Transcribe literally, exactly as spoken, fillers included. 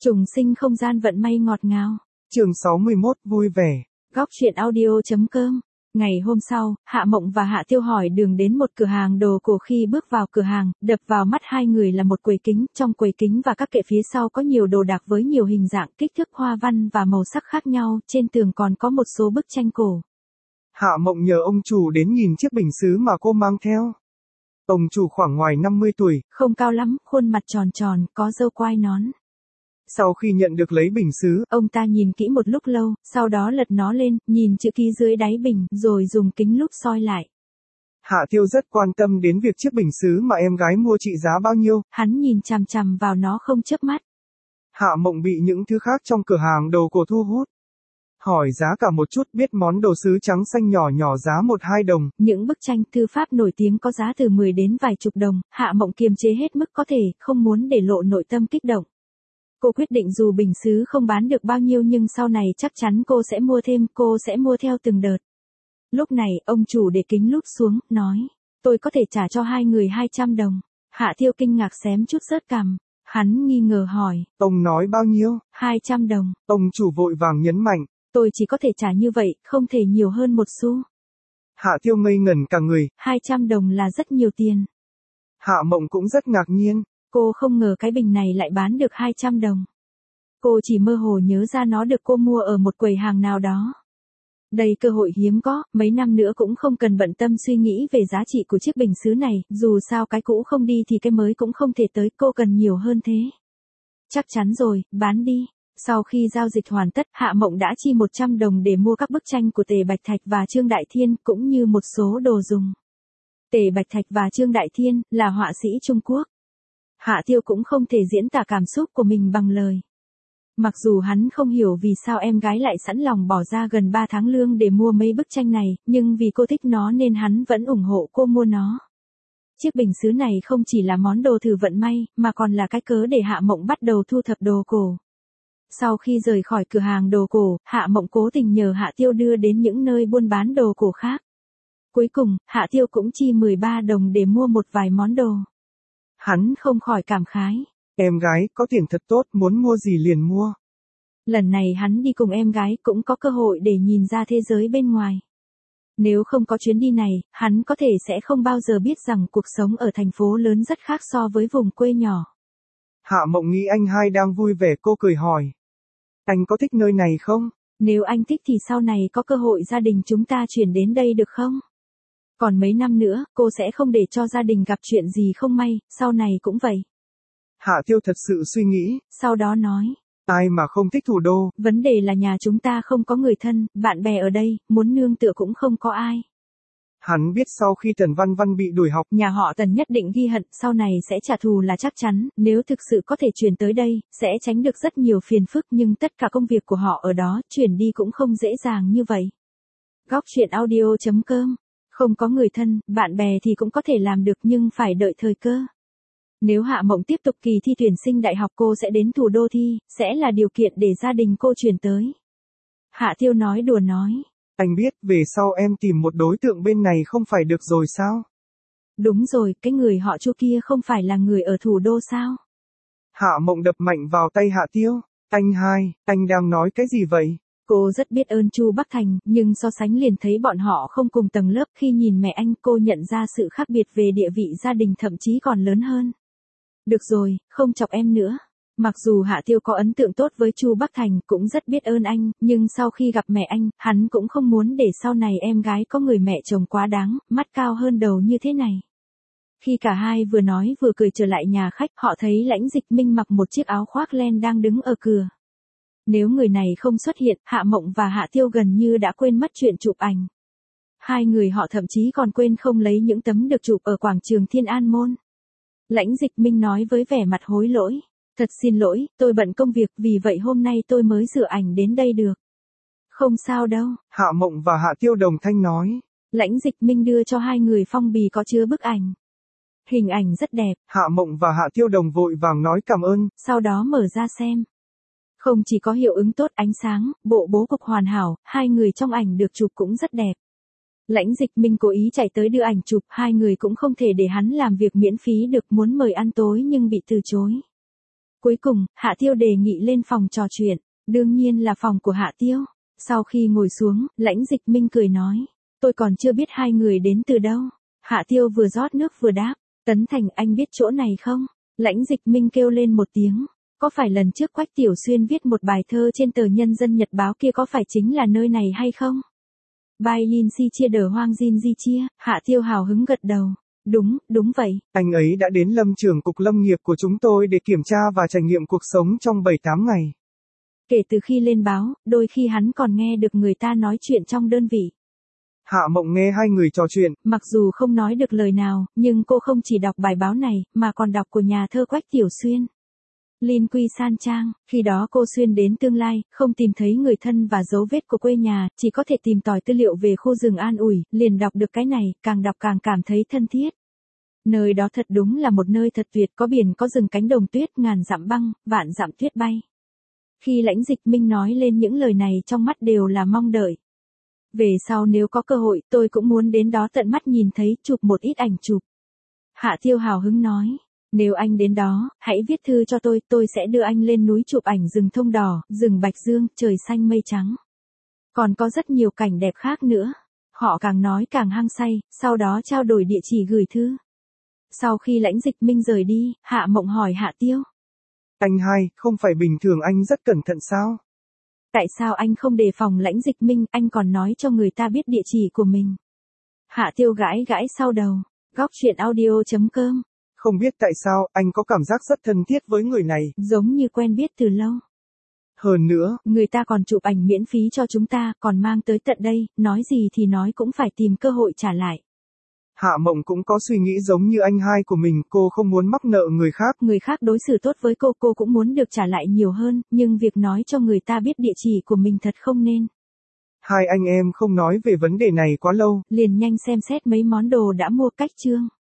Trùng sinh không gian vận may ngọt ngào. Chương sáu mươi mốt vui vẻ. Góc truyện audio.com. Ngày hôm sau, Hạ Mộng và Hạ Tiêu hỏi đường đến một cửa hàng đồ cổ. Khi bước vào cửa hàng, đập vào mắt hai người là một quầy kính. Trong quầy kính và các kệ phía sau có nhiều đồ đạc với nhiều hình dạng, kích thước, hoa văn và màu sắc khác nhau. Trên tường còn có một số bức tranh cổ. Hạ Mộng nhờ ông chủ đến nhìn chiếc bình sứ mà cô mang theo. Ông chủ khoảng ngoài năm mươi tuổi, không cao lắm, khuôn mặt tròn tròn, có râu quai nón. Sau khi nhận được lấy bình sứ, ông ta nhìn kỹ một lúc lâu, sau đó lật nó lên, nhìn chữ ký dưới đáy bình, rồi dùng kính lúp soi lại. Hạ Tiêu rất quan tâm đến việc chiếc bình sứ mà em gái mua trị giá bao nhiêu. Hắn nhìn chằm chằm vào nó không chớp mắt. Hạ Mộng bị những thứ khác trong cửa hàng đồ cổ thu hút. Hỏi giá cả một chút, biết món đồ sứ trắng xanh nhỏ nhỏ giá một hai đồng. Những bức tranh thư pháp nổi tiếng có giá từ mười đến vài chục đồng. Hạ Mộng kiềm chế hết mức có thể, không muốn để lộ nội tâm kích động. Cô quyết định dù bình sứ không bán được bao nhiêu nhưng sau này chắc chắn cô sẽ mua thêm, cô sẽ mua theo từng đợt. Lúc này, ông chủ để kính lúp xuống, nói, tôi có thể trả cho hai người hai trăm đồng. Hạ Tiêu kinh ngạc xém chút rớt cằm. Hắn nghi ngờ hỏi, ông nói bao nhiêu? hai trăm đồng. Ông chủ vội vàng nhấn mạnh, tôi chỉ có thể trả như vậy, không thể nhiều hơn một xu. Hạ Tiêu ngây ngẩn cả người. hai trăm đồng là rất nhiều tiền. Hạ Mộng cũng rất ngạc nhiên. Cô không ngờ cái bình này lại bán được hai trăm đồng. Cô chỉ mơ hồ nhớ ra nó được cô mua ở một quầy hàng nào đó. Đây cơ hội hiếm có, mấy năm nữa cũng không cần bận tâm suy nghĩ về giá trị của chiếc bình sứ này, dù sao cái cũ không đi thì cái mới cũng không thể tới, cô cần nhiều hơn thế. Chắc chắn rồi, bán đi. Sau khi giao dịch hoàn tất, Hạ Mộng đã chi một trăm đồng để mua các bức tranh của Tề Bạch Thạch và Trương Đại Thiên, cũng như một số đồ dùng. Tề Bạch Thạch và Trương Đại Thiên là họa sĩ Trung Quốc. Hạ Tiêu cũng không thể diễn tả cảm xúc của mình bằng lời. Mặc dù hắn không hiểu vì sao em gái lại sẵn lòng bỏ ra gần ba tháng lương để mua mấy bức tranh này, nhưng vì cô thích nó nên hắn vẫn ủng hộ cô mua nó. Chiếc bình sứ này không chỉ là món đồ thử vận may, mà còn là cái cớ để Hạ Mộng bắt đầu thu thập đồ cổ. Sau khi rời khỏi cửa hàng đồ cổ, Hạ Mộng cố tình nhờ Hạ Tiêu đưa đến những nơi buôn bán đồ cổ khác. Cuối cùng, Hạ Tiêu cũng chi mười ba đồng để mua một vài món đồ. Hắn không khỏi cảm khái. Em gái có tiền thật tốt, muốn mua gì liền mua. Lần này hắn đi cùng em gái cũng có cơ hội để nhìn ra thế giới bên ngoài. Nếu không có chuyến đi này, hắn có thể sẽ không bao giờ biết rằng cuộc sống ở thành phố lớn rất khác so với vùng quê nhỏ. Hạ Mộng nghĩ anh hai đang vui vẻ, cô cười hỏi. Anh có thích nơi này không? Nếu anh thích thì sau này có cơ hội gia đình chúng ta chuyển đến đây được không? Còn mấy năm nữa, cô sẽ không để cho gia đình gặp chuyện gì không may, sau này cũng vậy. Hạ Tiêu thật sự suy nghĩ. Sau đó nói. Ai mà không thích thủ đô? Vấn đề là nhà chúng ta không có người thân, bạn bè ở đây, muốn nương tựa cũng không có ai. Hắn biết sau khi Tần Văn Văn bị đuổi học, nhà họ Tần nhất định ghi hận, sau này sẽ trả thù là chắc chắn, nếu thực sự có thể chuyển tới đây, sẽ tránh được rất nhiều phiền phức, nhưng tất cả công việc của họ ở đó, chuyển đi cũng không dễ dàng như vậy. Góc truyện audio.com. Không có người thân, bạn bè thì cũng có thể làm được nhưng phải đợi thời cơ. Nếu Hạ Mộng tiếp tục kỳ thi tuyển sinh đại học, cô sẽ đến thủ đô thi, sẽ là điều kiện để gia đình cô chuyển tới. Hạ Tiêu nói đùa nói. Anh biết, về sau em tìm một đối tượng bên này không phải được rồi sao? Đúng rồi, cái người họ Chu kia không phải là người ở thủ đô sao? Hạ Mộng đập mạnh vào tay Hạ Tiêu. Anh hai, anh đang nói cái gì vậy? Cô rất biết ơn Chu Bắc Thành, nhưng so sánh liền thấy bọn họ không cùng tầng lớp. Khi nhìn mẹ anh, cô nhận ra sự khác biệt về địa vị gia đình thậm chí còn lớn hơn. Được rồi, không chọc em nữa. Mặc dù Hạ Tiêu có ấn tượng tốt với Chu Bắc Thành, cũng rất biết ơn anh, nhưng sau khi gặp mẹ anh, hắn cũng không muốn để sau này em gái có người mẹ chồng quá đáng, mắt cao hơn đầu như thế này. Khi cả hai vừa nói vừa cười trở lại nhà khách, họ thấy Lãnh Dịch Minh mặc một chiếc áo khoác len đang đứng ở cửa. Nếu người này không xuất hiện, Hạ Mộng và Hạ Tiêu gần như đã quên mất chuyện chụp ảnh. Hai người họ thậm chí còn quên không lấy những tấm được chụp ở quảng trường Thiên An Môn. Lãnh Dịch Minh nói với vẻ mặt hối lỗi. Thật xin lỗi, tôi bận công việc, vì vậy hôm nay tôi mới rửa ảnh đến đây được. Không sao đâu. Hạ Mộng và Hạ Tiêu đồng thanh nói. Lãnh Dịch Minh đưa cho hai người phong bì có chứa bức ảnh. Hình ảnh rất đẹp. Hạ Mộng và Hạ Tiêu đồng vội vàng nói cảm ơn. Sau đó mở ra xem. Không chỉ có hiệu ứng tốt, ánh sáng, bộ bố cục hoàn hảo, hai người trong ảnh được chụp cũng rất đẹp. Lãnh Dịch Minh cố ý chạy tới đưa ảnh chụp, hai người cũng không thể để hắn làm việc miễn phí được, muốn mời ăn tối nhưng bị từ chối. Cuối cùng, Hạ Tiêu đề nghị lên phòng trò chuyện, đương nhiên là phòng của Hạ Tiêu. Sau khi ngồi xuống, Lãnh Dịch Minh cười nói, tôi còn chưa biết hai người đến từ đâu. Hạ Tiêu vừa rót nước vừa đáp, Tấn Thành anh biết chỗ này không? Lãnh Dịch Minh kêu lên một tiếng, có phải lần trước Quách Tiểu Xuyên viết một bài thơ trên tờ Nhân dân Nhật báo kia có phải chính là nơi này hay không? Bai Yin Si chia đờ hoang Jin Di chia, Hạ Tiêu hào hứng gật đầu. Đúng, đúng vậy. Anh ấy đã đến lâm trường cục lâm nghiệp của chúng tôi để kiểm tra và trải nghiệm cuộc sống trong bảy tám ngày. Kể từ khi lên báo, đôi khi hắn còn nghe được người ta nói chuyện trong đơn vị. Hạ Mộng nghe hai người trò chuyện. Mặc dù không nói được lời nào, nhưng cô không chỉ đọc bài báo này, mà còn đọc của nhà thơ Quách Tiểu Xuyên. Linh Quy San Trang, khi đó cô xuyên đến tương lai, không tìm thấy người thân và dấu vết của quê nhà, chỉ có thể tìm tòi tư liệu về khu rừng an ủi, liền đọc được cái này, càng đọc càng cảm thấy thân thiết. Nơi đó thật đúng là một nơi thật tuyệt, có biển có rừng cánh đồng tuyết, ngàn dặm băng, vạn dặm tuyết bay. Khi Lãnh Dịch Minh nói lên những lời này trong mắt đều là mong đợi. Về sau nếu có cơ hội, tôi cũng muốn đến đó tận mắt nhìn thấy, chụp một ít ảnh chụp. Hạ Tiêu hào hứng nói. Nếu anh đến đó, hãy viết thư cho tôi, tôi sẽ đưa anh lên núi chụp ảnh rừng thông đỏ, rừng bạch dương, trời xanh mây trắng. Còn có rất nhiều cảnh đẹp khác nữa. Họ càng nói càng hăng say, sau đó trao đổi địa chỉ gửi thư. Sau khi Lãnh Dịch Minh rời đi, Hạ Mộng hỏi Hạ Tiêu. Anh hai, không phải bình thường anh rất cẩn thận sao? Tại sao anh không đề phòng Lãnh Dịch Minh, anh còn nói cho người ta biết địa chỉ của mình? Hạ Tiêu gãi gãi sau đầu. Góc truyện audio chấm com. Không biết tại sao, anh có cảm giác rất thân thiết với người này. Giống như quen biết từ lâu. Hơn nữa, người ta còn chụp ảnh miễn phí cho chúng ta, còn mang tới tận đây, nói gì thì nói cũng phải tìm cơ hội trả lại. Hạ Mộng cũng có suy nghĩ giống như anh hai của mình, cô không muốn mắc nợ người khác. Người khác đối xử tốt với cô, cô cũng muốn được trả lại nhiều hơn, nhưng việc nói cho người ta biết địa chỉ của mình thật không nên. Hai anh em không nói về vấn đề này quá lâu. Liền nhanh xem xét mấy món đồ đã mua cách chương.